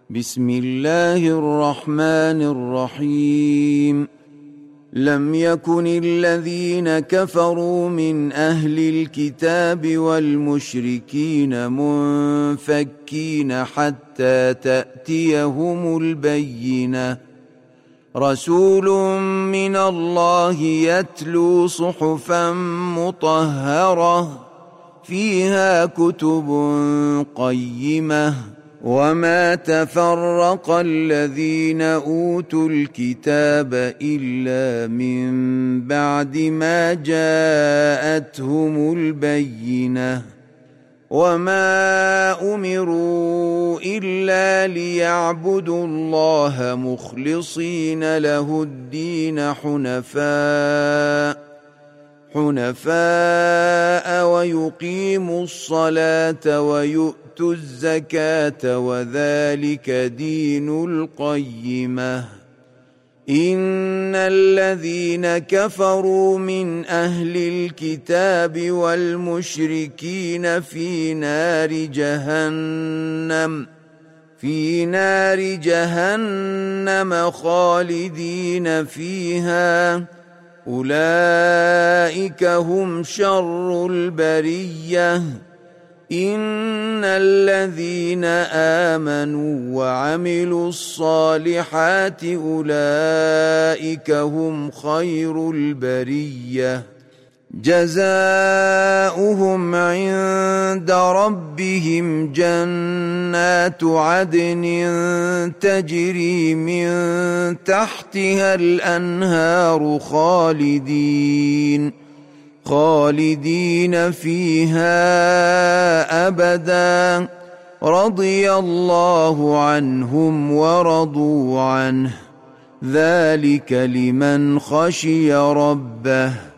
بسم الله الرحمن الرحيم. لم يكن الذين كفروا من أهل الكتاب والمشركين منفكين حتى تأتيهم البينة، رسول من الله يتلو صحفا مطهرة فيها كتب قيمة، وما تفرق الذين أوتوا الكتاب إلا من بعد ما جاءتهم البينة، وما أمروا إلا ليعبدوا الله مخلصين له الدين حنفاء ويقيموا الصلاة ويؤتوا الزكاة وذلك دين القيمة. إن الذين كفروا من أهل الكتاب والمشركين في نار جهنم خالدين فيها، أولئك هم شر البرية. إن الذين آمنوا وعملوا الصالحات أولئك هم خير البرية، جزاؤهم عند ربهم جنات عدن تجري من تحتها الأنهار خالدين فيها أبدا، رضي الله عنهم ورضوا عنه، ذلك لمن خشي ربه.